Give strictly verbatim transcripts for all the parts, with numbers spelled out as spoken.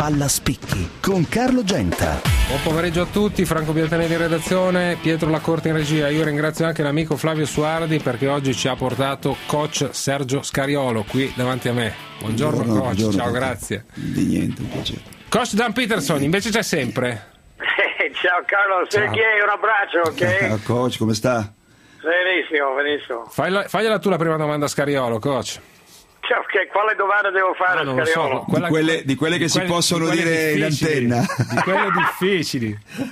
Palla Spicchi con Carlo Genta. Buon pomeriggio a tutti, Franco Biantanelli in redazione, Pietro Lacorte in regia. Io ringrazio anche l'amico Flavio Suardi perché oggi ci ha portato coach Sergio Scariolo qui davanti a me. Buongiorno, buongiorno coach, buongiorno, ciao, grazie. Di niente, un piacere. Coach Dan Peterson invece c'è sempre. Ciao Carlo, Sergei, un abbraccio, ok? Ciao coach, come sta? Benissimo, benissimo. Fai fagliela tu la prima domanda a Scariolo, coach. Ciao, okay, quale domanda devo fare ah, a non Scariolo? So, quella, di, quelle, di quelle che di si quelle, possono dire in antenna. Di quelle difficili.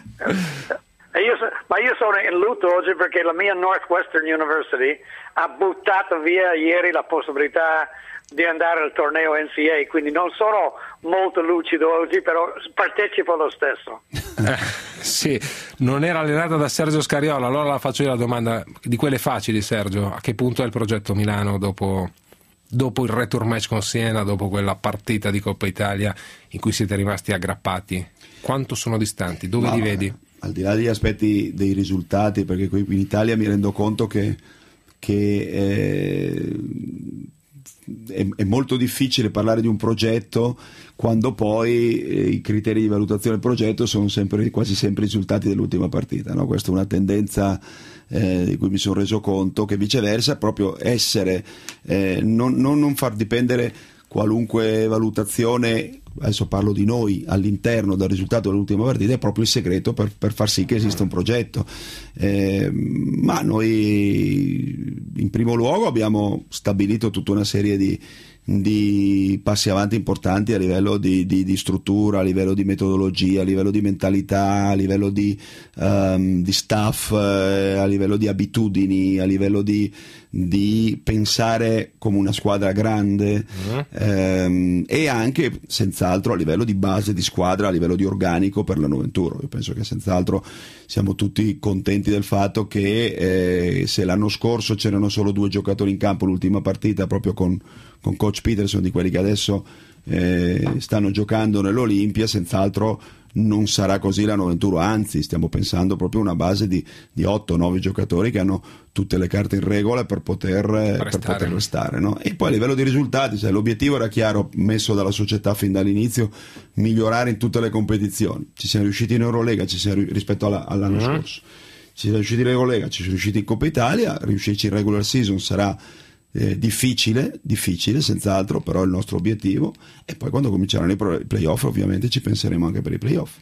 io, ma io sono in lutto oggi perché la mia Northwestern University ha buttato via ieri la possibilità di andare al torneo N C A A, quindi non sono molto lucido oggi, però partecipo lo stesso. Eh, sì, non era allenata da Sergio Scariolo, allora la faccio io la domanda di quelle facili, Sergio. A che punto è il progetto Milano dopo, dopo il return match con Siena, dopo quella partita di Coppa Italia in cui siete rimasti aggrappati? Quanto sono distanti? Dove no, li vedi? Al di là degli aspetti dei risultati, perché qui in Italia mi rendo conto che, che eh, È, è molto difficile parlare di un progetto quando poi eh, i criteri di valutazione del progetto sono sempre, quasi sempre i risultati dell'ultima partita, no? Questa è una tendenza eh, di cui mi sono reso conto, che viceversa proprio essere eh, non, non, non far dipendere qualunque valutazione, adesso parlo di noi, all'interno del risultato dell'ultima partita, è proprio il segreto per, per far sì che esista un progetto. Eh, ma noi in primo luogo abbiamo stabilito tutta una serie di, di passi avanti importanti a livello di, di, di struttura, a livello di metodologia, a livello di mentalità, a livello di, um, di staff, eh, a livello di abitudini, a livello di, di pensare come una squadra grande, mm. ehm, e anche senz'altro a livello di base di squadra, a livello di organico per l'anno venturo. Io penso che senz'altro siamo tutti contenti del fatto che eh, se l'anno scorso c'erano solo due giocatori in campo l'ultima partita proprio con, con coach Peterson, di quelli che adesso eh, stanno giocando nell'Olimpia, senz'altro non sarà così l'anno venturo, anzi stiamo pensando proprio a una base di, di otto nove giocatori che hanno tutte le carte in regola per poter restare, per poter restare, no? E poi a livello di risultati, cioè, l'obiettivo era chiaro, messo dalla società fin dall'inizio, migliorare in tutte le competizioni. Ci siamo riusciti in Eurolega, ci siamo rispetto alla, all'anno mm-hmm. scorso, ci siamo riusciti in Eurolega, ci siamo riusciti in Coppa Italia, riuscirci in regular season sarà Eh, difficile, difficile senz'altro, però è il nostro obiettivo, e poi quando cominceranno i playoff ovviamente ci penseremo anche per i playoff.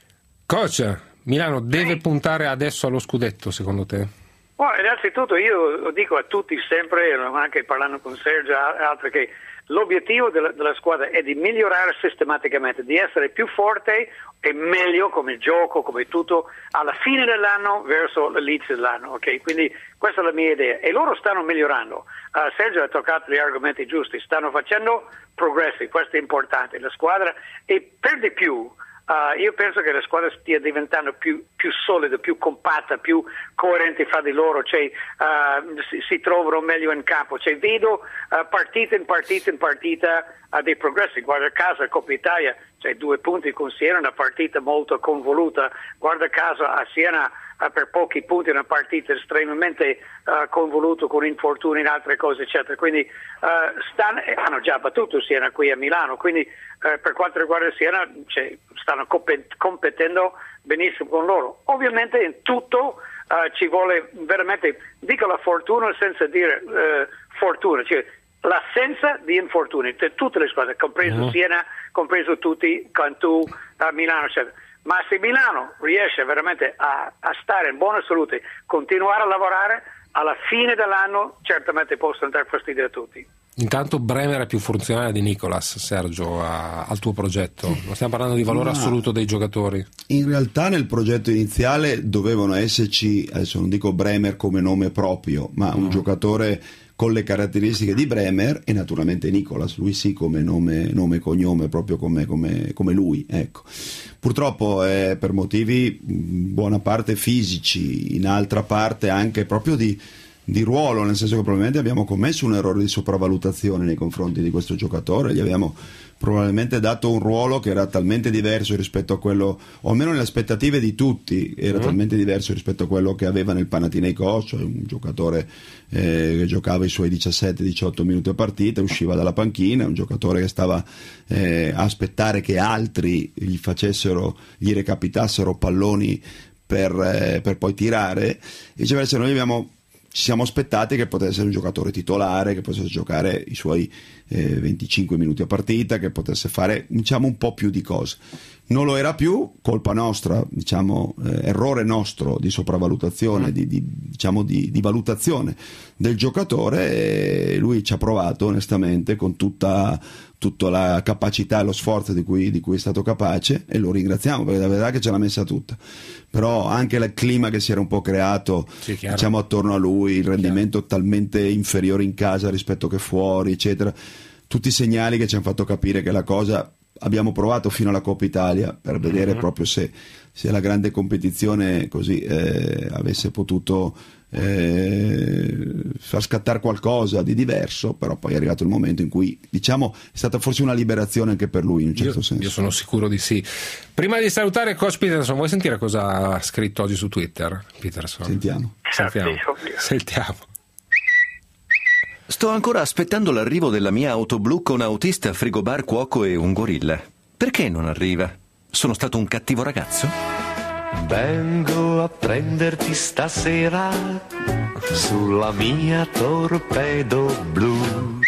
Coach, Milano deve puntare adesso allo scudetto secondo te? Oh, innanzitutto io lo dico a tutti sempre, anche parlando con Sergio e altri, che l'obiettivo della, della squadra è di migliorare sistematicamente, di essere più forte e meglio come gioco, come tutto, alla fine dell'anno verso l'inizio dell'anno, ok? Quindi questa è la mia idea e loro stanno migliorando. Uh, Sergio ha toccato gli argomenti giusti, stanno facendo progressi, questo è importante, la squadra, e per di più Uh, io penso che la squadra stia diventando più, più solida, più compatta, più coerente fra di loro, cioè, uh, si, si trovano meglio in campo, cioè, vedo uh, partita in partita in partita uh, dei progressi. Guarda caso a Coppa Italia, cioè, due punti con Siena, una partita molto convoluta, guarda caso a Siena uh, per pochi punti, una partita estremamente uh, convoluta con infortuni in altre cose eccetera, quindi uh, stanno, hanno già battuto Siena qui a Milano, quindi uh, per quanto riguarda Siena, cioè, stanno competendo benissimo con loro. Ovviamente in tutto uh, ci vuole veramente, dico la fortuna senza dire uh, fortuna, cioè l'assenza di infortuni, tutte le squadre, compreso mm. Siena, compreso tutti, Cantù, uh, Milano, eccetera. Ma se Milano riesce veramente a, a stare in buona salute, continuare a lavorare, alla fine dell'anno certamente possono dare fastidio a tutti. Intanto Bremer è più funzionale di Nicolas, Sergio, a, al tuo progetto. Non stiamo parlando di valore Ma assoluto dei giocatori. In realtà nel progetto iniziale dovevano esserci, adesso non dico Bremer come nome proprio, ma un mm. giocatore con le caratteristiche di Bremer e naturalmente Nicolas, lui sì come nome, nome e cognome, proprio come, come, come lui, ecco. Purtroppo eh, per motivi buona parte fisici, in altra parte anche proprio di di ruolo, nel senso che probabilmente abbiamo commesso un errore di sopravvalutazione nei confronti di questo giocatore, gli abbiamo probabilmente dato un ruolo che era talmente diverso rispetto a quello, o almeno nelle aspettative di tutti, era mm. talmente diverso rispetto a quello che aveva nel Panathinaikos, cioè un giocatore eh, che giocava i suoi diciassette diciotto minuti a partita, usciva dalla panchina, un giocatore che stava eh, a aspettare che altri gli facessero, gli recapitassero palloni per, eh, per poi tirare, e viceversa noi abbiamo ci siamo aspettati che potesse essere un giocatore titolare, che potesse giocare i suoi eh, venticinque minuti a partita, che potesse fare, diciamo, un po' più di cose. Non lo era più, colpa nostra, diciamo, eh, errore nostro di sopravvalutazione, di, di, diciamo di, di valutazione del giocatore, e lui ci ha provato onestamente con tutta, tutta la capacità e lo sforzo di cui, di cui è stato capace, e lo ringraziamo perché la verità è che ce l'ha messa tutta. Però anche il clima che si era un po' creato, sì, diciamo, attorno a lui, il rendimento chiaro. Talmente inferiore in casa rispetto che fuori, eccetera, tutti i segnali che ci hanno fatto capire che la cosa, abbiamo provato fino alla Coppa Italia per vedere mm-hmm. proprio se, se la grande competizione così eh, avesse potuto eh, far scattare qualcosa di diverso, però poi è arrivato il momento in cui, diciamo, è stata forse una liberazione anche per lui in un certo io, senso. Io sono sicuro di sì. Prima di salutare coach Peterson, vuoi sentire cosa ha scritto oggi su Twitter? Peterson, sentiamo. Sentiamo. Sentiamo. Sto ancora aspettando l'arrivo della mia auto blu con autista, frigobar, cuoco e un gorilla. Perché non arriva? Sono stato un cattivo ragazzo? Vengo a prenderti stasera sulla mia torpedo blu.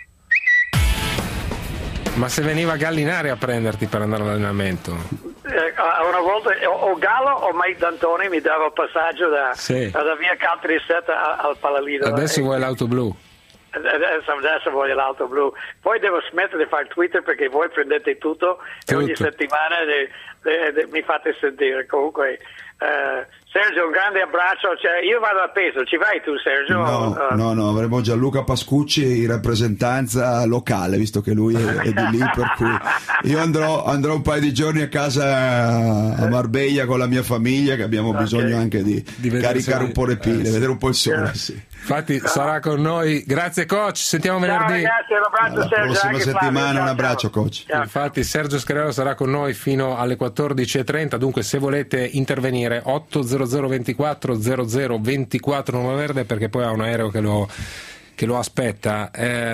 Ma se veniva Gallinari a prenderti per andare all'allenamento? Eh, una volta o Gallo o Mike D'Antoni mi dava il passaggio da, sì. da via Caltanissetta al Palalino. Adesso eh, vuoi l'auto blu? Adesso, adesso voglio l'auto blu. Poi devo smettere di fare Twitter perché voi prendete tutto, tutto. E ogni settimana de, de, de, mi fate sentire. Comunque uh, Sergio, un grande abbraccio. Cioè, io vado a peso, ci vai tu Sergio? No, uh, no, no, avremo Gianluca Pascucci in rappresentanza locale, visto che lui è, è di lì, per cui io andrò, andrò un paio di giorni a casa a Marbella con la mia famiglia, che abbiamo okay. bisogno anche di, di caricare un po' le pile, eh, vedere un po' il sole. Yeah. Sì. Infatti no. sarà con noi. Grazie coach, sentiamo venerdì. Ciao ragazzi, un abbraccio. Alla Sergio, prossima settimana Flavio, un abbraccio ciao. coach. Ciao. Infatti Sergio Scariolo sarà con noi fino alle quattordici e trenta, dunque se volete intervenire otto zero zero ventiquattro zero zero ventiquattro Nuova Verde, perché poi ha un aereo che lo che lo aspetta.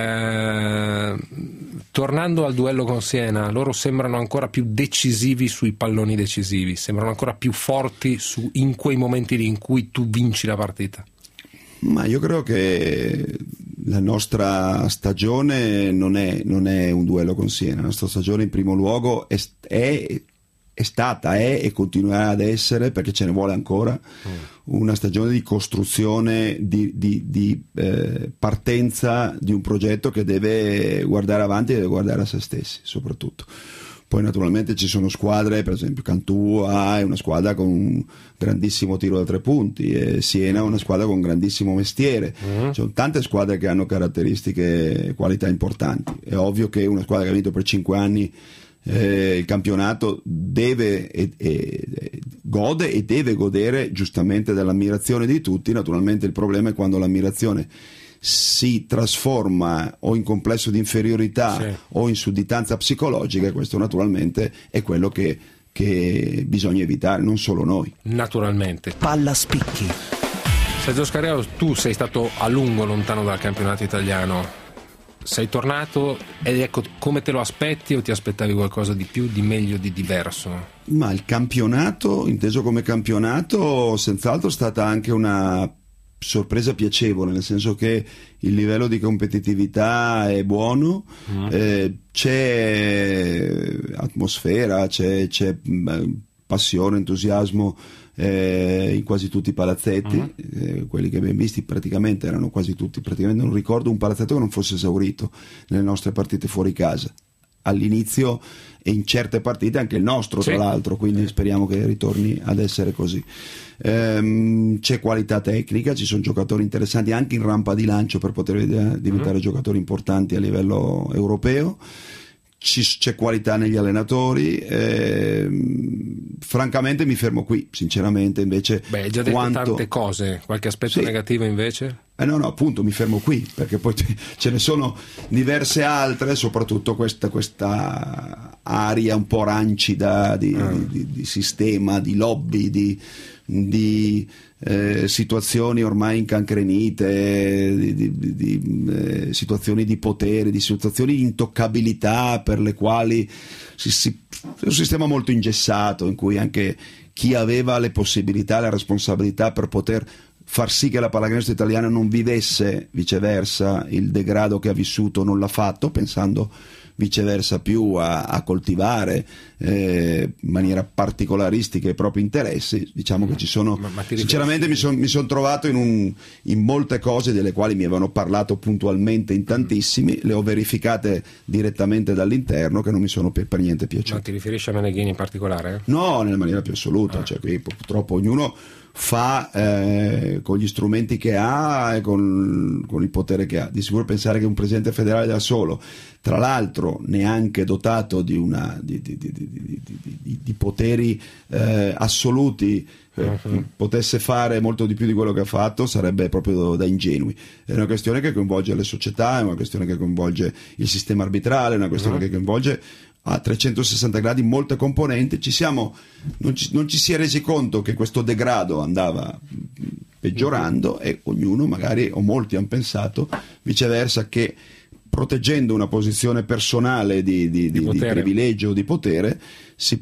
Eh, tornando al duello con Siena, loro sembrano ancora più decisivi sui palloni decisivi, sembrano ancora più forti su, in quei momenti lì in cui tu vinci la partita. Ma io credo che la nostra stagione non è, non è un duello con Siena, la nostra stagione in primo luogo è, è, è stata, è e continuerà ad essere, perché ce ne vuole ancora, mm. una stagione di costruzione, di, di, di eh, partenza di un progetto che deve guardare avanti e deve guardare a se stessi soprattutto. Poi naturalmente ci sono squadre, per esempio Cantù è una squadra con un grandissimo tiro da tre punti, e Siena è una squadra con un grandissimo mestiere. Mm-hmm. Ci sono tante squadre che hanno caratteristiche e qualità importanti. È ovvio che una squadra che ha vinto per cinque anni eh, il campionato deve e, e, gode e deve godere giustamente dell'ammirazione di tutti. Naturalmente il problema è quando l'ammirazione si trasforma o in complesso di inferiorità, sì, o in sudditanza psicologica. Questo naturalmente è quello che, che bisogna evitare, non solo noi. Naturalmente. Palla spicchi. Sergio Scariolo, tu sei stato a lungo lontano dal campionato italiano, sei tornato ed ecco, come te lo aspetti, o ti aspettavi qualcosa di più, di meglio, di diverso? Ma il campionato, inteso come campionato, senz'altro è stata anche una sorpresa piacevole, nel senso che il livello di competitività è buono, mm. eh, c'è atmosfera, c'è, c'è passione, entusiasmo eh, in quasi tutti i palazzetti, mm. eh, quelli che abbiamo visti praticamente erano quasi tutti, praticamente non ricordo un palazzetto che non fosse esaurito nelle nostre partite fuori casa all'inizio, e in certe partite anche il nostro, tra sì, l'altro, quindi speriamo che ritorni ad essere così. Ehm, c'è qualità tecnica, ci sono giocatori interessanti anche in rampa di lancio per poter diventare mm-hmm. giocatori importanti a livello europeo. Ci, c'è qualità negli allenatori. Ehm, francamente mi fermo qui, sinceramente. Invece, beh, hai già detto quanto... tante cose, qualche aspetto sì. negativo invece? Eh no, no, appunto, mi fermo qui, perché poi ce ne sono diverse altre, soprattutto questa, questa aria un po' rancida di, mm. di, di, di sistema, di lobby, di, di eh, situazioni ormai incancrenite, di, di, di eh, situazioni di potere, di situazioni di intoccabilità per le quali si, si, è un sistema molto ingessato, in cui anche chi aveva le possibilità, la responsabilità per poter far sì che la pallacanestro italiana non vivesse viceversa il degrado che ha vissuto, non l'ha fatto, pensando viceversa più a, a coltivare eh, in maniera particolaristica i propri interessi. Diciamo che ci sono, ma, ma sinceramente mi sono mi son trovato in, un, in molte cose delle quali mi avevano parlato puntualmente in tantissimi, le ho verificate direttamente dall'interno, che non mi sono per, per niente piaciute. Ma ti riferisci a Meneghini in particolare? No, nella maniera più assoluta, ah. cioè qui purtroppo ognuno fa eh, con gli strumenti che ha e con, con il potere che ha. Di sicuro pensare che un presidente federale da solo, tra l'altro neanche dotato di, una, di, di, di, di, di, di, di poteri eh, assoluti, eh, uh-huh. potesse fare molto di più di quello che ha fatto, sarebbe proprio da ingenui. È una questione che coinvolge le società, è una questione che coinvolge il sistema arbitrale, è una questione uh-huh. che coinvolge a trecentosessanta gradi molte componenti. Ci siamo, non, ci, non ci si è resi conto che questo degrado andava peggiorando mm-hmm. e ognuno magari, o molti hanno pensato viceversa, che proteggendo una posizione personale di, di, di, di, di privilegio o di potere si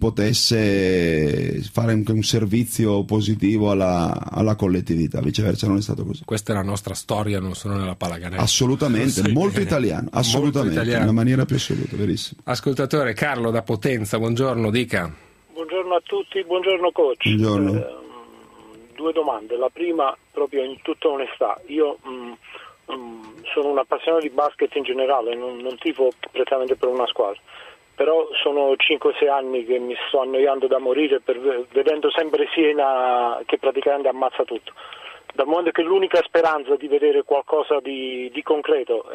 potesse fare anche un servizio positivo alla, alla collettività. Viceversa non è stato così. Questa è la nostra storia, non solo nella pallacanestro. Assolutamente, sì. molto italiano, assolutamente, molto italiano. In una maniera più assoluta, verissimo. Ascoltatore Carlo da Potenza, buongiorno, dica. Buongiorno a tutti, buongiorno coach. Buongiorno. Eh, due domande. La prima, proprio in tutta onestà, io mh, mh, sono un appassionato di basket in generale, non, non tifo prettamente per una squadra, però sono cinque sei anni che mi sto annoiando da morire per, vedendo sempre Siena che praticamente ammazza tutto. Dal momento che l'unica speranza di vedere qualcosa di, di concreto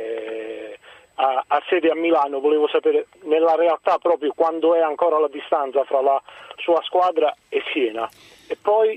è a, a sede a Milano, volevo sapere nella realtà proprio quando è ancora la distanza fra la sua squadra e Siena. E poi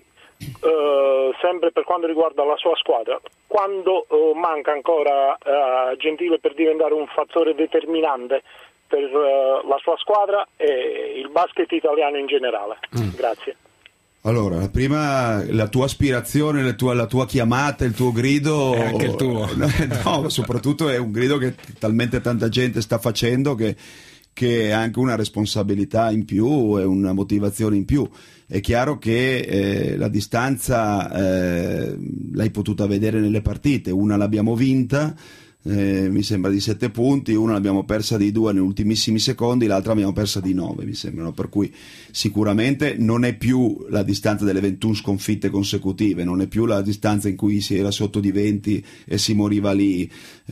eh, sempre per quanto riguarda la sua squadra, quando eh, manca ancora eh, Gentile per diventare un fattore determinante per uh, la sua squadra e il basket italiano in generale. Mm. Grazie. Allora, la prima, la tua aspirazione, la tua, la tua chiamata, il tuo grido... È anche il tuo. No, soprattutto è un grido che talmente tanta gente sta facendo che, che ha anche una responsabilità in più e una motivazione in più. È chiaro che eh, la distanza eh, l'hai potuta vedere nelle partite, una l'abbiamo vinta, Eh, mi sembra di sette punti, una l'abbiamo persa di due negli ultimissimi secondi, l'altra l'abbiamo persa di nove, mi sembrano, per cui sicuramente non è più la distanza delle ventuno sconfitte consecutive, non è più la distanza in cui si era sotto di venti e si moriva lì,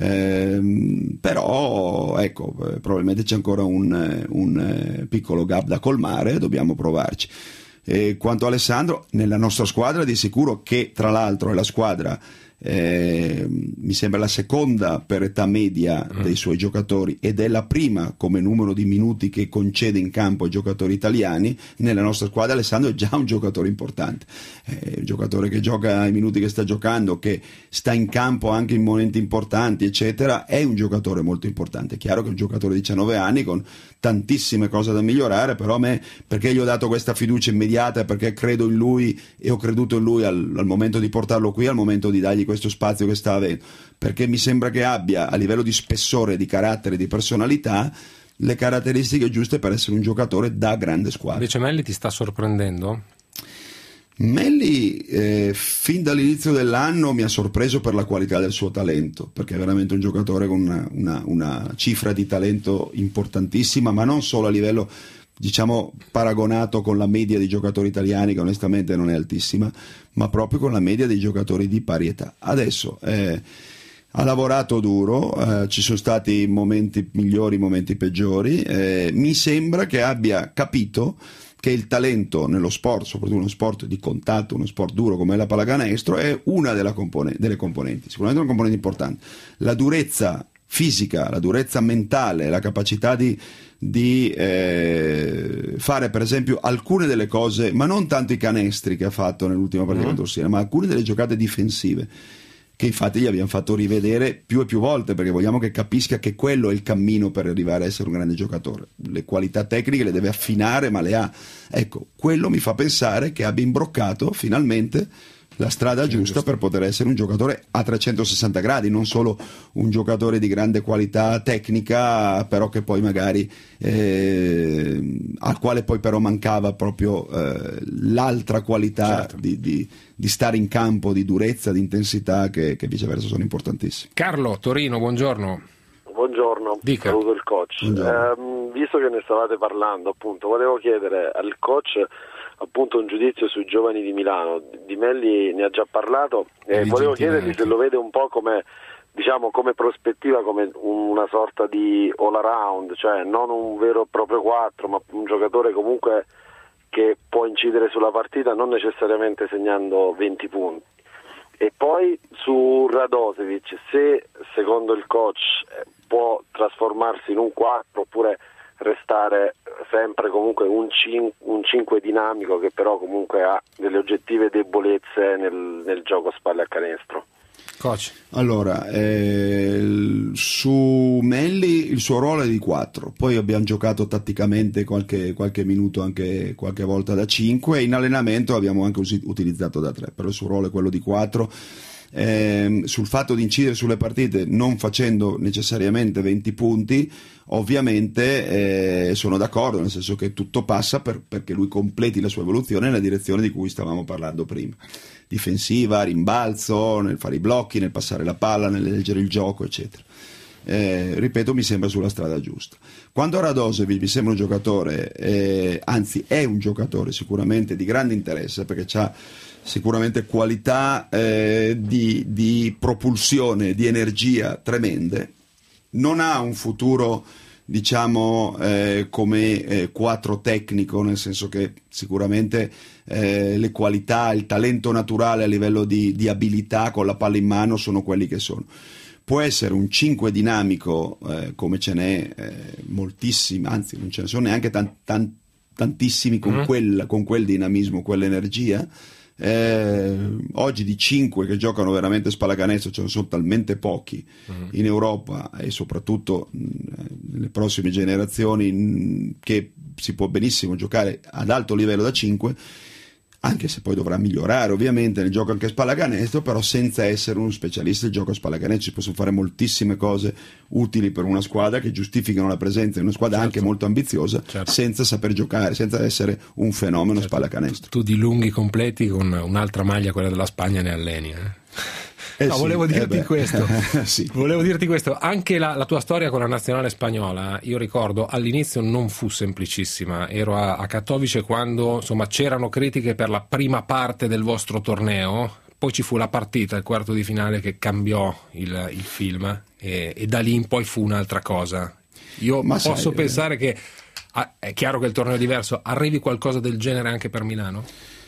eh, però ecco, probabilmente c'è ancora un, un piccolo gap da colmare, dobbiamo provarci. E quanto a Alessandro, nella nostra squadra di sicuro, che tra l'altro è la squadra Eh, mi sembra la seconda per età media dei suoi giocatori ed è la prima come numero di minuti che concede in campo ai giocatori italiani. Nella nostra squadra Alessandro è già un giocatore importante, è un giocatore che gioca i minuti che sta giocando, che sta in campo anche in momenti importanti eccetera, è un giocatore molto importante. È chiaro che è un giocatore di diciannove anni con tantissime cose da migliorare, però a me, perché gli ho dato questa fiducia immediata, perché credo in lui e ho creduto in lui al, al momento di portarlo qui, al momento di dargli questo spazio che sta avendo, perché mi sembra che abbia a livello di spessore, di carattere, di personalità le caratteristiche giuste per essere un giocatore da grande squadra. Invece Melli ti sta sorprendendo? Melli eh, fin dall'inizio dell'anno mi ha sorpreso per la qualità del suo talento, perché è veramente un giocatore con una, una, una cifra di talento importantissima, ma non solo a livello, diciamo, paragonato con la media dei giocatori italiani, che onestamente non è altissima, ma proprio con la media dei giocatori di pari età. Adesso eh, ha lavorato duro, eh, ci sono stati momenti migliori, momenti peggiori, eh, mi sembra che abbia capito che il talento nello sport, soprattutto uno sport di contatto, uno sport duro come la pallacanestro, è una della compone- delle componenti, sicuramente una componente importante. La durezza fisica, la durezza mentale, la capacità di, di eh, fare per esempio alcune delle cose, ma non tanto i canestri che ha fatto nell'ultima partita mm. contro Siena, ma alcune delle giocate difensive che infatti gli abbiamo fatto rivedere più e più volte, perché vogliamo che capisca che quello è il cammino per arrivare a essere un grande giocatore. Le qualità tecniche le deve affinare, ma le ha. Ecco, quello mi fa pensare che abbia imbroccato finalmente la strada giusta per poter essere un giocatore a trecentosessanta gradi, non solo un giocatore di grande qualità tecnica, però che poi magari eh, al quale poi però mancava proprio eh, l'altra qualità, certo, di, di, di stare in campo, di durezza, di intensità, che, che viceversa sono importantissimi. Carlo, Torino, buongiorno. Buongiorno, Dica. Saluto il coach. Eh, visto che ne stavate parlando, appunto, volevo chiedere al coach appunto un giudizio sui giovani di Milano. Di Melli ne ha già parlato e volevo chiedergli se lo vede un po' come, diciamo, come prospettiva, come una sorta di all around, cioè non un vero e proprio quattro, ma un giocatore comunque che può incidere sulla partita, non necessariamente segnando venti punti. E poi su Radosevic, se secondo il coach può trasformarsi in un quattro oppure restare sempre comunque un cinque dinamico, che però comunque ha delle oggettive debolezze nel, nel gioco spalle a canestro. Coach. Allora, eh, su Melli il suo ruolo è di quattro, poi abbiamo giocato tatticamente qualche, qualche minuto, anche qualche volta da cinque, e in allenamento abbiamo anche us- utilizzato da tre, però il suo ruolo è quello di quattro. Eh, sul fatto di incidere sulle partite non facendo necessariamente venti punti, ovviamente eh, sono d'accordo, nel senso che tutto passa per, perché lui completi la sua evoluzione nella direzione di cui stavamo parlando prima, difensiva, rimbalzo, nel fare i blocchi, nel passare la palla, nel leggere il gioco, eccetera. Eh, ripeto, mi sembra sulla strada giusta. Quando Radosevic mi sembra un giocatore, eh, anzi è un giocatore sicuramente di grande interesse, perché c'ha sicuramente qualità eh, di, di propulsione, di energia tremende, non ha un futuro, diciamo, eh, come eh, quattro tecnico, nel senso che sicuramente eh, le qualità, il talento naturale a livello di, di abilità con la palla in mano sono quelli che sono. Può essere un cinque dinamico, eh, come ce n'è eh, moltissimi, anzi non ce ne sono neanche tan, tan, tantissimi con, mm. quel, con quel dinamismo, quell'energia. Eh, oggi di cinque che giocano veramente spallacanestro ce ne sono talmente pochi uh-huh. in Europa, e soprattutto mh, nelle prossime generazioni, mh, che si può benissimo giocare ad alto livello da cinque, anche se poi dovrà migliorare ovviamente nel gioco anche a spallacanestro, però senza essere uno specialista del gioco a spallacanestro si possono fare moltissime cose utili per una squadra, che giustificano la presenza in una squadra, certo, anche molto ambiziosa, certo, senza saper giocare, senza essere un fenomeno, certo, spallacanestro. Tu di lunghi completi con un'altra maglia, quella della Spagna, ne alleni, eh? Eh no, sì, volevo dirti eh questo. sì. Volevo dirti questo. Anche la, la tua storia con la nazionale spagnola, io ricordo all'inizio non fu semplicissima. Ero a, a Katowice quando, insomma, c'erano critiche per la prima parte del vostro torneo. Poi ci fu la partita, il quarto di finale, che cambiò il, il film, e, e da lì in poi fu un'altra cosa. Io Ma posso sai, pensare eh... che ah, è chiaro che il torneo è diverso. Arrivi qualcosa del genere anche per Milano?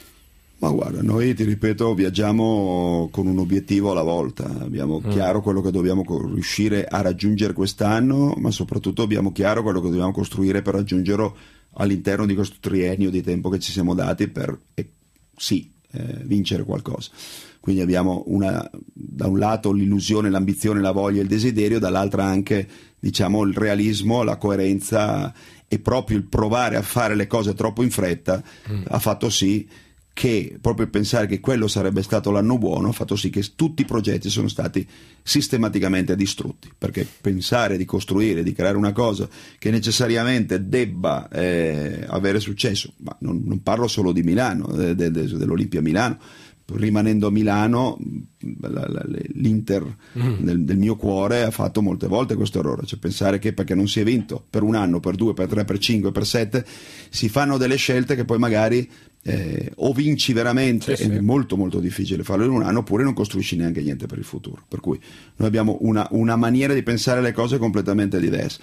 Ma guarda, noi, ti ripeto, viaggiamo con un obiettivo alla volta, abbiamo mm. chiaro quello che dobbiamo riuscire a raggiungere quest'anno, ma soprattutto abbiamo chiaro quello che dobbiamo costruire per raggiungerlo all'interno di questo triennio di tempo che ci siamo dati per, eh, sì, eh, vincere qualcosa. Quindi abbiamo una, da un lato l'illusione, l'ambizione, la voglia, il desiderio, dall'altra anche, diciamo, il realismo, la coerenza, e proprio il provare a fare le cose troppo in fretta mm. ha fatto sì che proprio pensare che quello sarebbe stato l'anno buono ha fatto sì che tutti i progetti sono stati sistematicamente distrutti, perché pensare di costruire, di creare una cosa che necessariamente debba eh, avere successo, ma non, non parlo solo di Milano, de, de, de, dell'Olimpia Milano, rimanendo a Milano, la, la, l'Inter mm. del, del mio cuore ha fatto molte volte questo errore, cioè pensare che perché non si è vinto per un anno, per due, per tre, per cinque, per sette, si fanno delle scelte che poi magari Eh, o vinci veramente, sì, sì. È molto molto difficile farlo in un anno, oppure non costruisci neanche niente per il futuro. Per cui noi abbiamo una, una maniera di pensare le cose completamente diversa.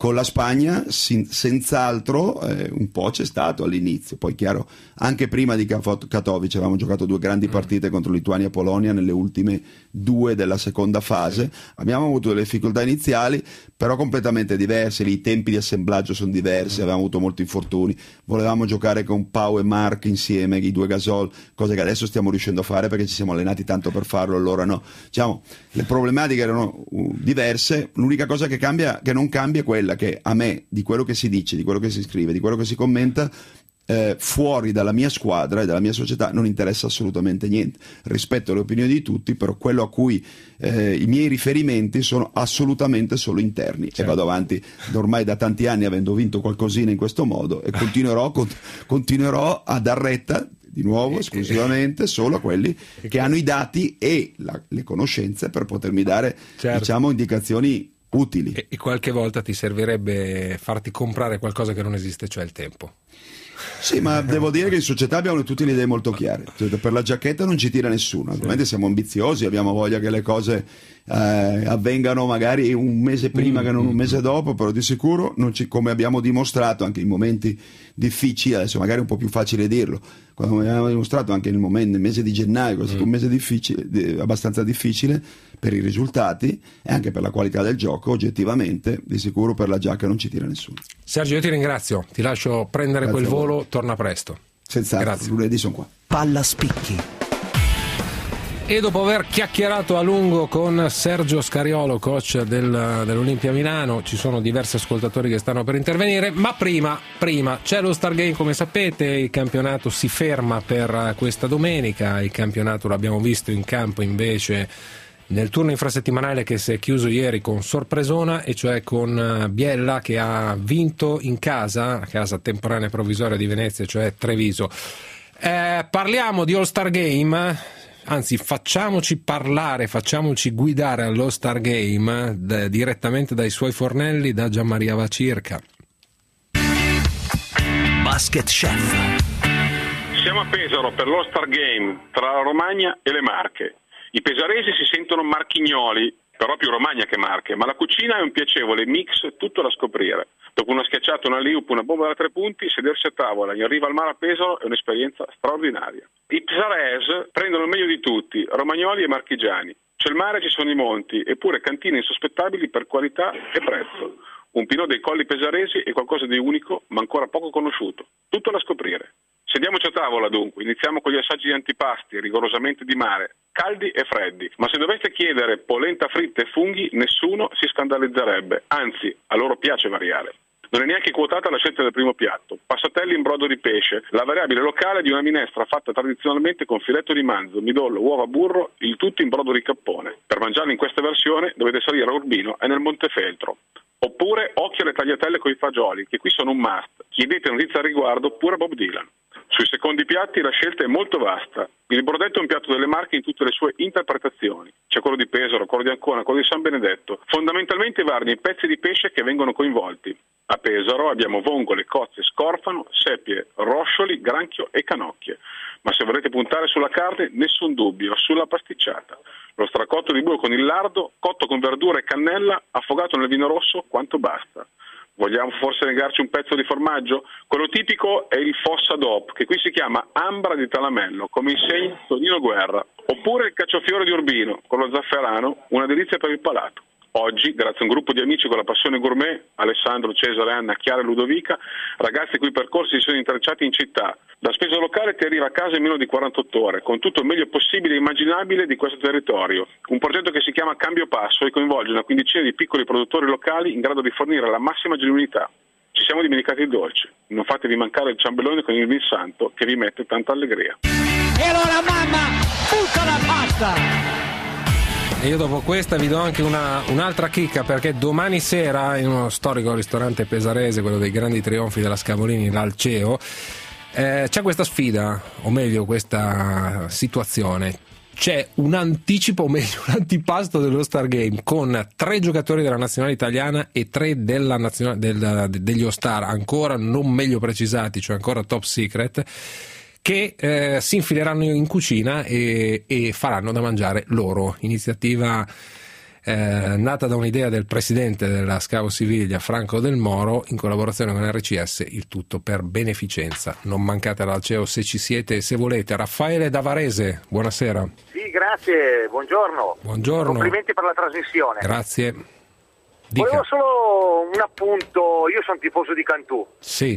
Con la Spagna sin, senz'altro eh, un po' c'è stato all'inizio, poi chiaro anche prima di Katowice avevamo giocato due grandi partite contro Lituania e Polonia nelle ultime due della seconda fase, abbiamo avuto delle difficoltà iniziali però completamente diverse, lì i tempi di assemblaggio sono diversi, avevamo avuto molti infortuni, volevamo giocare con Pau e Marc insieme, i due Gasol, cosa che adesso stiamo riuscendo a fare perché ci siamo allenati tanto per farlo, allora no, diciamo le problematiche erano uh, diverse, l'unica cosa che cambia, che non cambia è quella che a me, di quello che si dice, di quello che si scrive, di quello che si commenta, eh, fuori dalla mia squadra e dalla mia società non interessa assolutamente niente. Rispetto alle opinioni di tutti, però quello a cui eh, i miei riferimenti sono assolutamente solo interni. Certo. E vado avanti ormai da tanti anni avendo vinto qualcosina in questo modo e continuerò, con, continuerò a dar retta di nuovo esclusivamente solo a quelli che hanno i dati e la, le conoscenze per potermi dare, certo, diciamo, indicazioni utili. E, e qualche volta ti servirebbe farti comprare qualcosa che non esiste, cioè il tempo. Sì, ma devo dire che in società abbiamo tutte le idee molto chiare. Per la giacchetta non ci tira nessuno, ovviamente siamo ambiziosi, abbiamo voglia che le cose eh, avvengano magari un mese prima mm, che non un mese dopo, però di sicuro non ci, come abbiamo dimostrato anche in momenti difficili, adesso magari è un po' più facile dirlo, come abbiamo dimostrato anche nel, momento, nel mese di gennaio, che è stato un mese difficile, abbastanza difficile per i risultati e anche per la qualità del gioco, oggettivamente di sicuro per la giacca non ci tira nessuno. Sergio, io ti ringrazio, ti lascio prendere Grazie quel volo, torna presto. Senz'altro, lunedì sono qua. Palla spicchi. E dopo aver chiacchierato a lungo con Sergio Scariolo, coach del, dell'Olimpia Milano, ci sono diversi ascoltatori che stanno per intervenire, ma prima, prima c'è lo Star Game, come sapete, il campionato si ferma per questa domenica, il campionato l'abbiamo visto in campo invece nel turno infrasettimanale che si è chiuso ieri con sorpresona, e cioè con Biella che ha vinto in casa, la casa temporanea provvisoria di Venezia, cioè Treviso. Eh, parliamo di All Star Game, anzi facciamoci parlare, facciamoci guidare all'All Star Game d- direttamente dai suoi fornelli, da Gianmaria Vacirca. Basket Chef. Siamo a Pesaro per l'All Star Game tra la Romagna e le Marche. I pesaresi si sentono marchignoli, però più Romagna che Marche, ma la cucina è un piacevole mix, tutto da scoprire. Dopo una schiacciata, una liup, una bomba da tre punti, sedersi a tavola in riva al mare a Pesaro è un'esperienza straordinaria. I pesaresi prendono il meglio di tutti, romagnoli e marchigiani. C'è il mare, ci sono i monti, eppure cantine insospettabili per qualità e prezzo. Un pinot dei colli pesaresi è qualcosa di unico, ma ancora poco conosciuto. Tutto da scoprire. Sediamoci a tavola dunque, iniziamo con gli assaggi di antipasti, rigorosamente di mare, caldi e freddi, ma se doveste chiedere polenta fritta e funghi nessuno si scandalizzerebbe, anzi a loro piace variare. Non è neanche quotata la scelta del primo piatto, passatelli in brodo di pesce, la variabile locale di una minestra fatta tradizionalmente con filetto di manzo, midollo, uova, burro, il tutto in brodo di cappone. Per mangiarlo in questa versione dovete salire a Urbino e nel Montefeltro. Oppure occhio alle tagliatelle con i fagioli, che qui sono un must. Chiedete notizie al riguardo pure a Bob Dylan. Sui secondi piatti la scelta è molto vasta. Il brodetto è un piatto delle Marche in tutte le sue interpretazioni. C'è quello di Pesaro, quello di Ancona, quello di San Benedetto. Fondamentalmente vari i pezzi di pesce che vengono coinvolti. A Pesaro abbiamo vongole, cozze, scorfano, seppie, roscioli, granchio e canocchie. Ma se volete puntare sulla carne, nessun dubbio, sulla pasticciata. Lo stracotto di bue con il lardo, cotto con verdura e cannella, affogato nel vino rosso, quanto basta. Vogliamo forse negarci un pezzo di formaggio? Quello tipico è il fossa d'op, che qui si chiama ambra di Talamello, come insegna Tonino Guerra. Oppure il cacciofiore di Urbino, con lo zafferano, una delizia per il palato. Oggi, grazie a un gruppo di amici con la passione gourmet, Alessandro, Cesare, Anna, Chiara e Ludovica, ragazzi i cui percorsi si sono intrecciati in città. Da spesa locale ti arriva a casa in meno di quarantotto ore, con tutto il meglio possibile e immaginabile di questo territorio. Un progetto che si chiama Cambio Passo e coinvolge una quindicina di piccoli produttori locali in grado di fornire la massima genuinità. Ci siamo dimenticati il dolce. Non fatevi mancare il ciambellone con il vin santo che vi mette tanta allegria. E allora mamma, butta la pasta! E io dopo questa vi do anche una, un'altra chicca, perché domani sera in uno storico ristorante pesarese, quello dei grandi trionfi della Scavolini, l'Alceo, eh, c'è questa sfida, o meglio questa situazione. C'è un anticipo, o meglio un antipasto dello Star Game con tre giocatori della nazionale italiana e tre della nazionale, del, degli All-Star ancora non meglio precisati, cioè ancora top secret, che eh, si infileranno in cucina e, e faranno da mangiare loro. Iniziativa eh, nata da un'idea del presidente della Scavo Siviglia, Franco Del Moro, in collaborazione con R C S, il tutto per beneficenza. Non mancate all'Alceo se ci siete e se volete. Raffaele da Varese, buonasera. Sì, grazie, buongiorno. Buongiorno. Complimenti per la trasmissione. Grazie. Dica. Volevo solo un appunto, io sono tifoso di Cantù. Sì.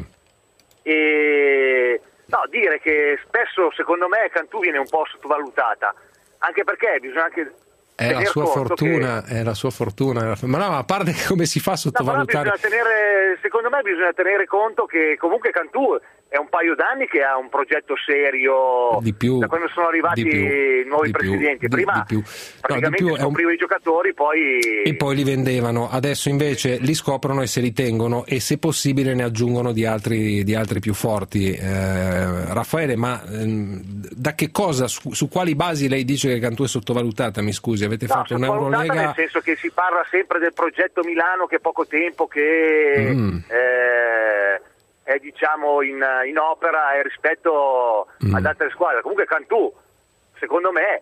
E no, dire che spesso secondo me Cantù viene un po' sottovalutata, anche perché bisogna anche è la sua fortuna, che... è la sua fortuna, ma no, a parte che come si fa a sottovalutare? No, bisogna tenere, secondo me bisogna tenere conto che comunque Cantù è un paio d'anni che ha un progetto serio di più, da quando sono arrivati più, i nuovi di presidenti. Più, Prima di, di più. praticamente no, di più scoprivo un... i giocatori, poi e poi li vendevano. Adesso invece li scoprono e se li tengono, e se possibile ne aggiungono di altri, di altri più forti. Eh, Raffaele, ma ehm, da che cosa, su, su quali basi lei dice che Cantù è sottovalutata? Mi scusi, avete no, fatto un'Eurolega? Nel senso che si parla sempre del progetto Milano, che poco tempo che mm. eh, è diciamo in, in opera e rispetto mm. ad altre squadre. Comunque Cantù, secondo me,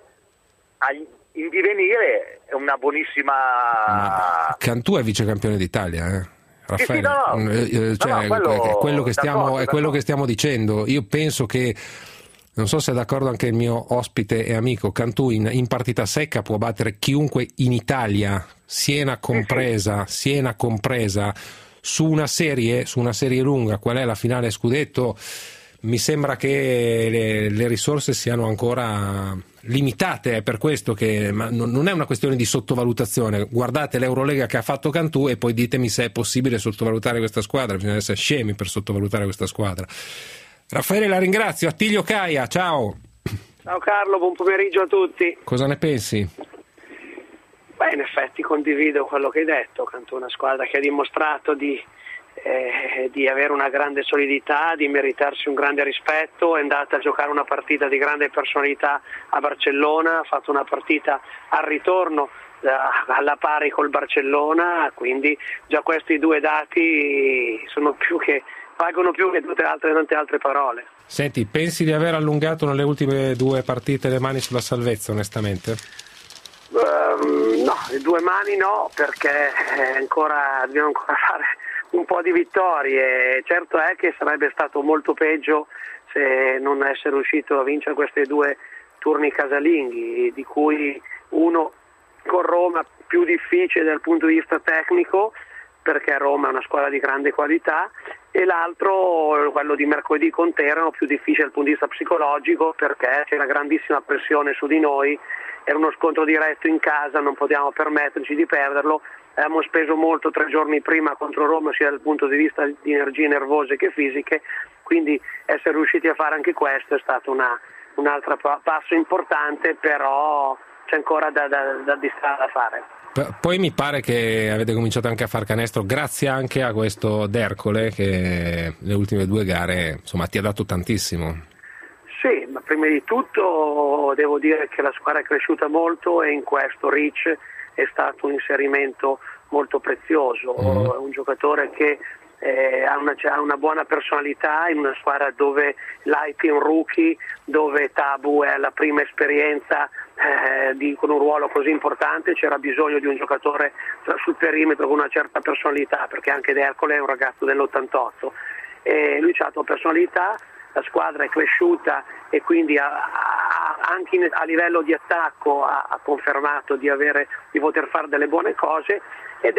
in divenire è una buonissima. Ma Cantù è vice campione d'Italia, eh? Raffaele, sì, sì, no, no. Eh, cioè, no, no, quello, è quello che stiamo, d'accordo, è quello che stiamo dicendo. Io penso che, non so se è d'accordo anche il mio ospite e amico, Cantù in, in partita secca può battere chiunque in Italia, Siena compresa, sì, sì. Siena compresa, su una serie, su una serie lunga, qual è la finale scudetto. Mi sembra che le, le risorse siano ancora limitate, è per questo che ma non è una questione di sottovalutazione. Guardate l'Eurolega che ha fatto Cantù e poi ditemi se è possibile sottovalutare questa squadra. Bisogna essere scemi per sottovalutare questa squadra. Raffaele, la ringrazio. Attilio Caia, ciao. Ciao Carlo, buon pomeriggio a tutti. Cosa ne pensi? Beh, in effetti condivido quello che hai detto. Cantù è una squadra che ha dimostrato di Eh, di avere una grande solidità, di meritarsi un grande rispetto. È andata a giocare una partita di grande personalità a Barcellona, ha fatto una partita al ritorno eh, alla pari col Barcellona, quindi già questi due dati sono più che, valgono più che tutte altre, tante altre parole. Senti, pensi di aver allungato nelle ultime due partite le mani sulla salvezza, onestamente? Uh, no, le due mani no, perché ancora dobbiamo ancora fare un po' di vittorie. Certo è che sarebbe stato molto peggio se non essere riuscito a vincere questi due turni casalinghi, di cui uno con Roma più difficile dal punto di vista tecnico, perché Roma è una squadra di grande qualità, e l'altro, quello di mercoledì con Teramo, più difficile dal punto di vista psicologico, perché c'è una grandissima pressione su di noi, era uno scontro diretto in casa, non potevamo permetterci di perderlo. Abbiamo speso molto tre giorni prima contro Roma, sia dal punto di vista di energie nervose che fisiche, quindi essere riusciti a fare anche questo è stato una, un altro passo importante, però c'è ancora da, da, da, di strada da fare. Poi mi pare che avete cominciato anche a far canestro, grazie anche a questo D'Ercole che le ultime due gare insomma ti ha dato tantissimo. Sì, ma prima di tutto devo dire che la squadra è cresciuta molto e in questo Rich è stato un inserimento molto prezioso. Mm. È un giocatore che eh, ha, una, ha una buona personalità in una squadra dove l'I P è un rookie, dove Tabu è la prima esperienza eh, di, con un ruolo così importante. C'era bisogno di un giocatore sul perimetro con una certa personalità, perché anche D'Ercole è un ragazzo dell'ottantotto e lui ha la personalità. La squadra è cresciuta e quindi ha, ha, anche in, a livello di attacco ha, ha confermato di, avere, di poter fare delle buone cose, ed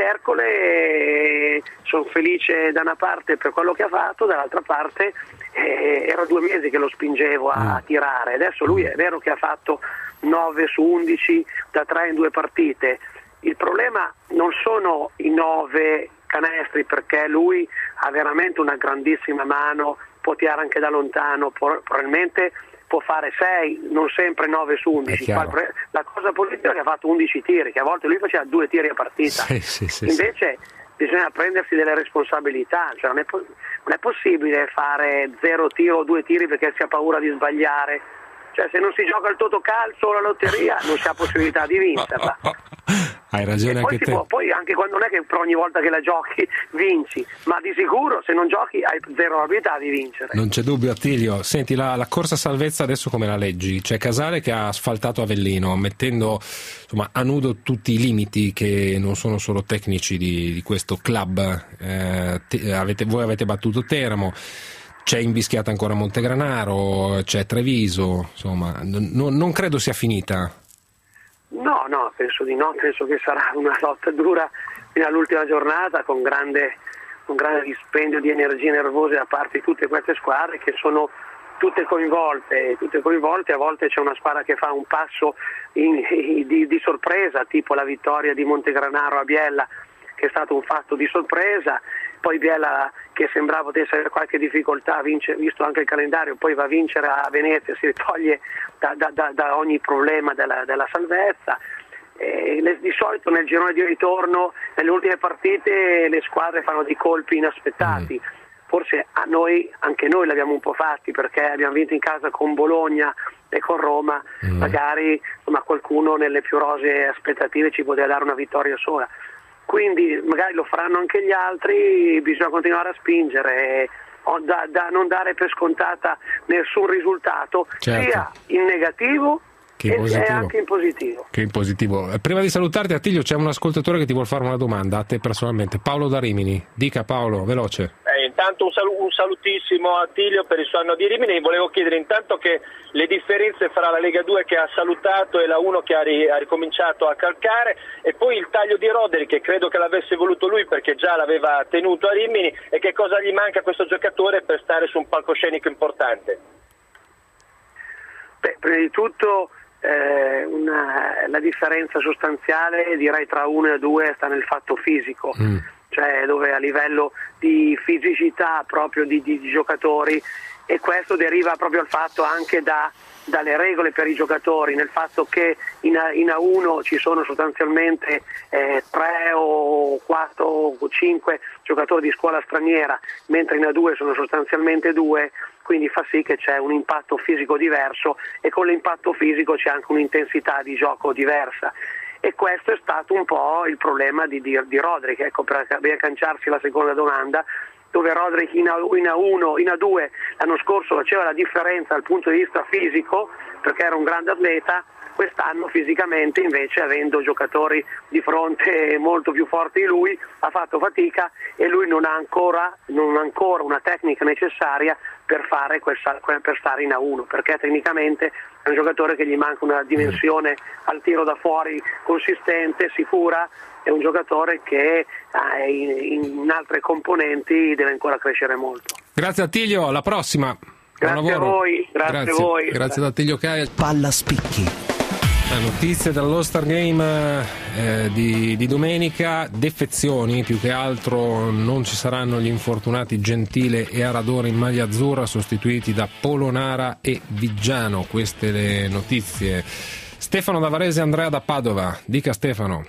Ercole sono felice da una parte per quello che ha fatto, dall'altra parte eh, era due mesi che lo spingevo a, a tirare. Adesso lui è vero che ha fatto nove su undici da tre in due partite. Il problema non sono i nove canestri, perché lui ha veramente una grandissima mano, può tirare anche da lontano, probabilmente può fare sei, non sempre nove su undici. La cosa positiva è che ha fatto undici tiri, che a volte lui faceva due tiri a partita. Sì, sì, sì, invece sì. Bisogna prendersi delle responsabilità, cioè non, è po- non è possibile fare zero tiri o due tiri perché si ha paura di sbagliare. Cioè, se non si gioca il totocalcio o la lotteria non si ha possibilità di vincerla. Hai ragione e poi, anche te. Può, poi anche quando non è che per ogni volta che la giochi vinci, ma di sicuro se non giochi hai zero probabilità di vincere. Non c'è dubbio, Attilio. Senti, la, la corsa salvezza adesso come la leggi? C'è Casale che ha asfaltato Avellino, mettendo insomma a nudo tutti i limiti che non sono solo tecnici di, di questo club. Eh, te, avete, voi avete battuto Teramo, c'è invischiata ancora Montegranaro, c'è Treviso, insomma, non, non credo sia finita. No, no, penso di no, penso che sarà una lotta dura fino all'ultima giornata con grande, un grande dispendio di energie nervose da parte di tutte queste squadre che sono tutte coinvolte, tutte coinvolte, a volte c'è una squadra che fa un passo in, di, di sorpresa, tipo la vittoria di Montegranaro a Biella, che è stato un fatto di sorpresa, poi Biella che sembrava potesse avere qualche difficoltà, vince, visto anche il calendario, poi va a vincere a Venezia, si toglie da, da, da, da ogni problema della, della salvezza. E le, di solito nel girone di ritorno, nelle ultime partite, le squadre fanno dei colpi inaspettati. Mm. Forse a noi, anche noi l'abbiamo un po' fatti, perché abbiamo vinto in casa con Bologna e con Roma, mm. magari insomma, qualcuno nelle più rosee aspettative ci poteva dare una vittoria sola. Quindi magari lo faranno anche gli altri, bisogna continuare a spingere, da, da non dare per scontata nessun risultato, certo, sia in negativo che in e anche in positivo. Che in positivo. Prima di salutarti, Attilio, c'è un ascoltatore che ti vuole fare una domanda a te personalmente, Paolo da Rimini. Dica Paolo, veloce. Eh, intanto un, salu- un salutissimo a Attilio per il suo anno di Rimini. Volevo chiedere intanto che le differenze fra la Lega due che ha salutato e la uno che ha, ri- ha ricominciato a calcare, e poi il taglio di Rodri, che credo che l'avesse voluto lui perché già l'aveva tenuto a Rimini, e che cosa gli manca a questo giocatore per stare su un palcoscenico importante. Beh, prima di tutto eh, una, la differenza sostanziale direi tra uno e due sta nel fatto fisico, mm. cioè dove a livello di fisicità proprio di, di, di giocatori, e questo deriva proprio dal fatto anche da, dalle regole per i giocatori, nel fatto che in, A, in A uno ci sono sostanzialmente eh, tre o quattro o cinque giocatori di scuola straniera, mentre in A due sono sostanzialmente due, quindi fa sì che c'è un impatto fisico diverso, e con l'impatto fisico c'è anche un'intensità di gioco diversa. E questo è stato un po' il problema di, di, di Rodri, ecco, per agganciarsi alla seconda domanda, dove Rodri in A, in A uno, in A due l'anno scorso faceva la differenza dal punto di vista fisico perché era un grande atleta, quest'anno fisicamente invece, avendo giocatori di fronte molto più forti di lui, ha fatto fatica, e lui non ha ancora, non ha ancora una tecnica necessaria per fare questa, per stare in A uno, perché tecnicamente è un giocatore che gli manca una dimensione al tiro da fuori consistente, sicura, è un giocatore che eh, in, in altre componenti deve ancora crescere molto. Grazie Attilio, alla prossima. Grazie a voi, grazie, grazie a voi. Grazie ad Attilio Caia. Palla spicchi. Notizie dall'All-Star Game eh, di, di domenica, defezioni, più che altro non ci saranno gli infortunati Gentile e Aradori in maglia azzurra, sostituiti da Polonara e Viggiano. Queste le notizie. Stefano da Varese, Andrea da Padova. Dica Stefano.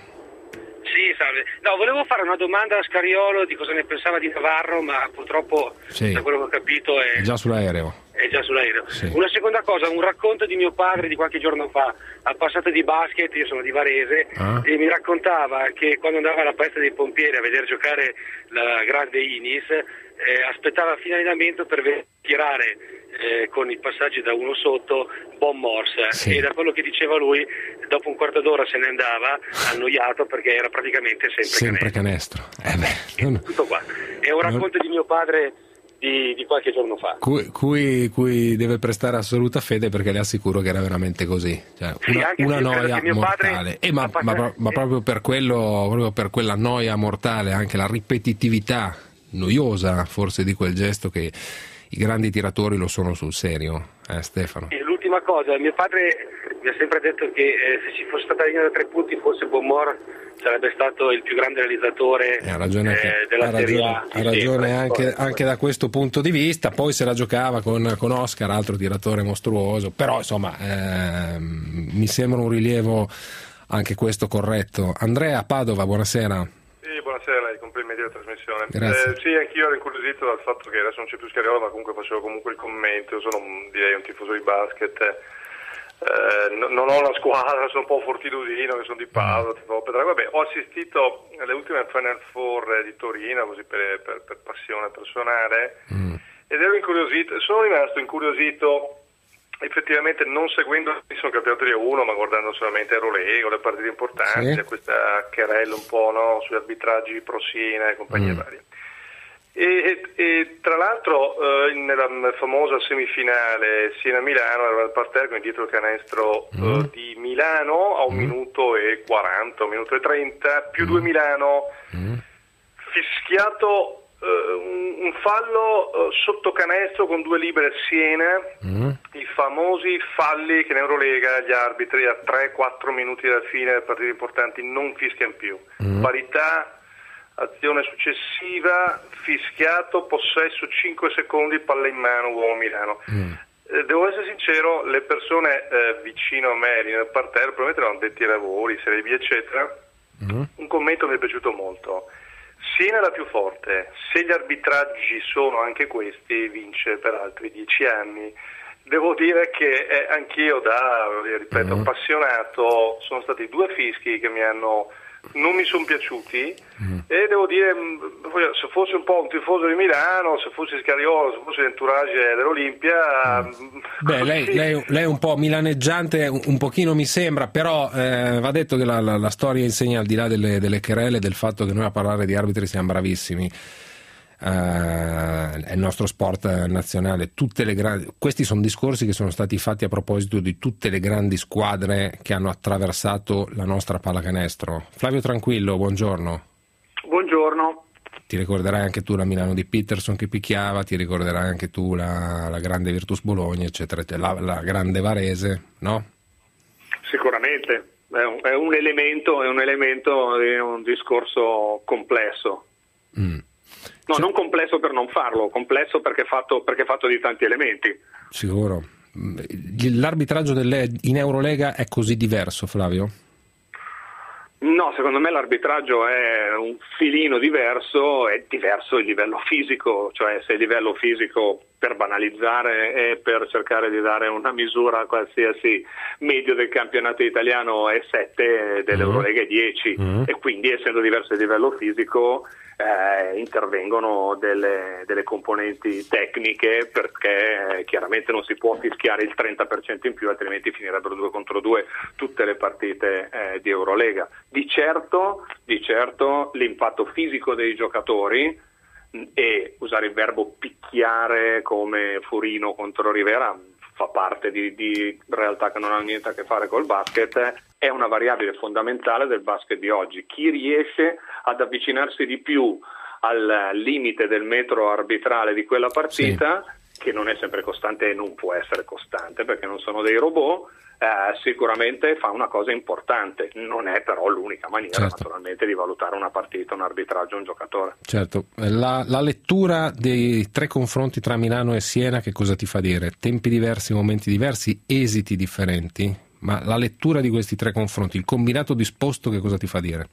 Sì, salve. No, volevo fare una domanda a Scariolo di cosa ne pensava di Navarro, ma purtroppo sì, da quello che ho capito è, è già sull'aereo. È già sull'aereo. Sì. Una seconda cosa, un racconto di mio padre di qualche giorno fa, al passato di basket, io sono di Varese, ah. e mi raccontava che quando andava alla palestra dei pompieri a vedere giocare la grande Inis, eh, aspettava il fine allenamento per tirare eh, con i passaggi da uno sotto Bon Morse, sì, e da quello che diceva lui dopo un quarto d'ora se ne andava annoiato perché era praticamente sempre, sempre canestro, canestro. Eh beh, non... tutto qua. È un racconto non... di mio padre Di, di qualche giorno fa, cui, cui, cui deve prestare assoluta fede, perché le assicuro che era veramente così, cioè, sì, una, una noia mortale, e ma, ma, ma proprio per quello, proprio per quella noia mortale, anche la ripetitività noiosa forse di quel gesto, che i grandi tiratori lo sono sul serio, eh, Stefano. E l'ultima cosa, mio padre mi ha sempre detto che eh, se ci fosse stata la linea da tre punti forse Bonmor sarebbe stato il più grande realizzatore eh, ha ragione eh, che, della ha Serie ragione, A. Ha ragione anche, anche da questo punto di vista. Poi se la giocava con, con Oscar, altro tiratore mostruoso, però insomma eh, mi sembra un rilievo anche questo corretto. Andrea Padova, buonasera. Sì, buonasera, i complimenti della trasmissione. Grazie. Eh, sì, anch'io ero incuriosito dal fatto che adesso non c'è più Scariolo, ma comunque facevo comunque il commento. Io sono direi un tifoso di basket. Eh, no, non ho una squadra, sono un po' fortitudino, che sono di Padova, tipo, vabbè, ho assistito alle ultime Final Four di Torino, così per, per, per passione personale, mm. ed ero incuriosito, sono rimasto incuriosito effettivamente non seguendo il campionato di A uno, ma guardando solamente Eurolega, le partite importanti, sì. questa querella un po', no, sugli arbitraggi pro Siena e compagnie mm. varie. E, e, e tra l'altro eh, nella famosa semifinale Siena-Milano era il parterre con dietro il canestro mm. eh, di Milano a un mm. minuto e quaranta, un minuto e trenta, più mm. due Milano, mm. fischiato Uh, un, un fallo uh, sotto canestro con due libere Siena, mm. i famosi falli che in Eurolega gli arbitri a tre quattro minuti dalla fine delle partite importanti non fischiano più. Mm. Parità, azione successiva, fischiato, possesso cinque secondi, palla in mano, uomo Milano. Mm. Eh, devo essere sincero, le persone eh, vicino a me nel parterre probabilmente erano addetti ai lavori, Serie B eccetera. Mm. Un commento mi è piaciuto molto. Siena è la più forte, se gli arbitraggi sono anche questi vince per altri dieci anni. Devo dire che eh, anch'io da, ripeto, mm. appassionato, sono stati due fischi che mi hanno, non mi sono piaciuti mm. e devo dire, se fossi un po' un tifoso di Milano, se fossi Scariolo, se fossi l'entourage dell'Olimpia... Mm. Beh, lei, lei, lei è un po' milaneggiante, un, un pochino mi sembra, però eh, va detto che la, la, la storia insegna, al di là delle, delle querele, del fatto che noi a parlare di arbitri siamo bravissimi. Uh, è il nostro sport nazionale. Tutte le grandi, questi sono discorsi che sono stati fatti a proposito di tutte le grandi squadre che hanno attraversato la nostra pallacanestro. Flavio Tranquillo, buongiorno. Buongiorno. Ti ricorderai anche tu la Milano di Peterson che picchiava, ti ricorderai anche tu la, la grande Virtus Bologna, eccetera, la, la grande Varese, no? Sicuramente, è un, è un elemento, è un elemento di un discorso complesso. Mm. No, cioè, non complesso per non farlo, complesso perché è fatto, perché è fatto di tanti elementi. Sicuro. L'arbitraggio delle, in Eurolega è così diverso, Flavio? No, secondo me l'arbitraggio è un filino diverso, è diverso il livello fisico, cioè se il livello fisico, per banalizzare e per cercare di dare una misura a qualsiasi medio del campionato italiano è sette, dell'Eurolega è dieci, mm. e quindi essendo diverso il livello fisico eh, intervengono delle, delle componenti tecniche, perché eh, chiaramente non si può fischiare il trenta per cento in più, altrimenti finirebbero due contro due tutte le partite eh, di Eurolega. Di certo, di certo l'impatto fisico dei giocatori, e usare il verbo picchiare come Furino contro Rivera fa parte di, di realtà che non hanno niente a che fare col basket, è una variabile fondamentale del basket di oggi. Chi riesce ad avvicinarsi di più al limite del metro arbitrale di quella partita, sì, che non è sempre costante e non può essere costante perché non sono dei robot, eh, sicuramente fa una cosa importante. Non è però l'unica maniera, certo, naturalmente, di valutare una partita, un arbitraggio, un giocatore. Certo. La, la lettura dei tre confronti tra Milano e Siena che cosa ti fa dire? Tempi diversi, momenti diversi, esiti differenti, ma la lettura di questi tre confronti, il combinato disposto, che cosa ti fa dire?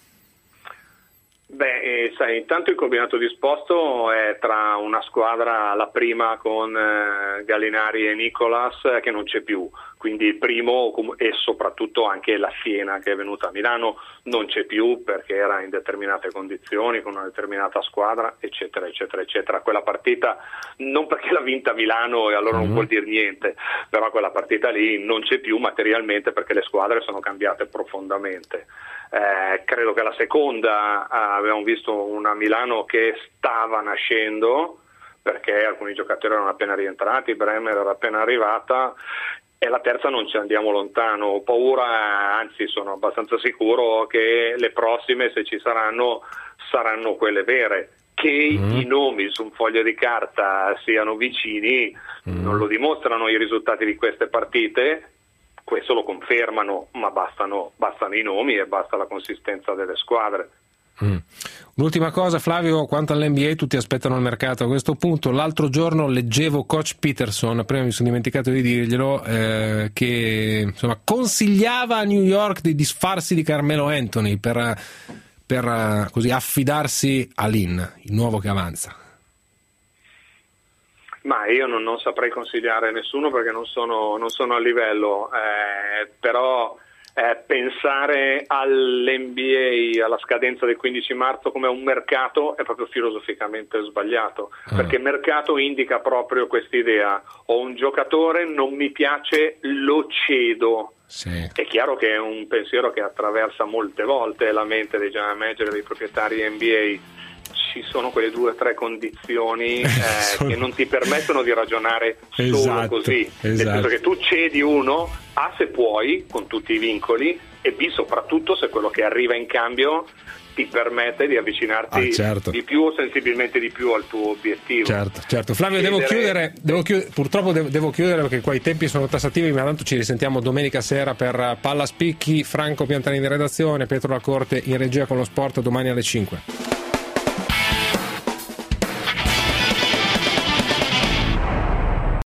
Beh, eh, sai, intanto il combinato disposto è tra una squadra, la prima con eh, Gallinari e Nicolas, che non c'è più, quindi il primo, e soprattutto anche la Siena che è venuta a Milano non c'è più perché era in determinate condizioni, con una determinata squadra, eccetera, eccetera, eccetera. Quella partita, non perché l'ha vinta Milano e allora mm-hmm. non vuol dire niente, però quella partita lì non c'è più materialmente perché le squadre sono cambiate profondamente. Eh, credo che la seconda eh, abbiamo visto una Milano che stava nascendo perché alcuni giocatori erano appena rientrati, Bremer era appena arrivata, e la terza non ci andiamo lontano. Ho paura, anzi sono abbastanza sicuro che le prossime, se ci saranno, saranno quelle vere. Che mm. i nomi su un foglio di carta siano vicini mm. non lo dimostrano i risultati di queste partite. Questo lo confermano, ma bastano, bastano i nomi e basta la consistenza delle squadre. Mm. Un'ultima cosa, Flavio, quanto all'N B A, tutti aspettano il mercato a questo punto. L'altro giorno leggevo coach Peterson, prima mi sono dimenticato di dirglielo, eh, che insomma consigliava a New York di disfarsi di Carmelo Anthony per, per così affidarsi a Lin, il nuovo che avanza. Ma io non, non saprei consigliare nessuno perché non sono, non sono a livello, eh, però eh, pensare all'N B A, alla scadenza del quindici marzo come un mercato è proprio filosoficamente sbagliato, ah. perché mercato indica proprio quest'idea: ho un giocatore, non mi piace, lo cedo. Sì. È chiaro che è un pensiero che attraversa molte volte la mente dei general manager e dei proprietari N B A. Ci sono quelle due o tre condizioni eh, sono... che non ti permettono di ragionare solo esatto, così, esatto. nel senso che tu cedi uno, A se puoi, con tutti i vincoli, e B soprattutto se quello che arriva in cambio ti permette di avvicinarti ah, certo. di più o sensibilmente di più al tuo obiettivo. Certo, certo. Flavio, Chiedere... devo chiudere, devo chiudere purtroppo devo, devo chiudere perché qua i tempi sono tassativi, ma tanto ci risentiamo domenica sera per Palla Spicchi, Franco Piantanini in redazione, Pietro Lacorte in regia con lo sport domani alle cinque.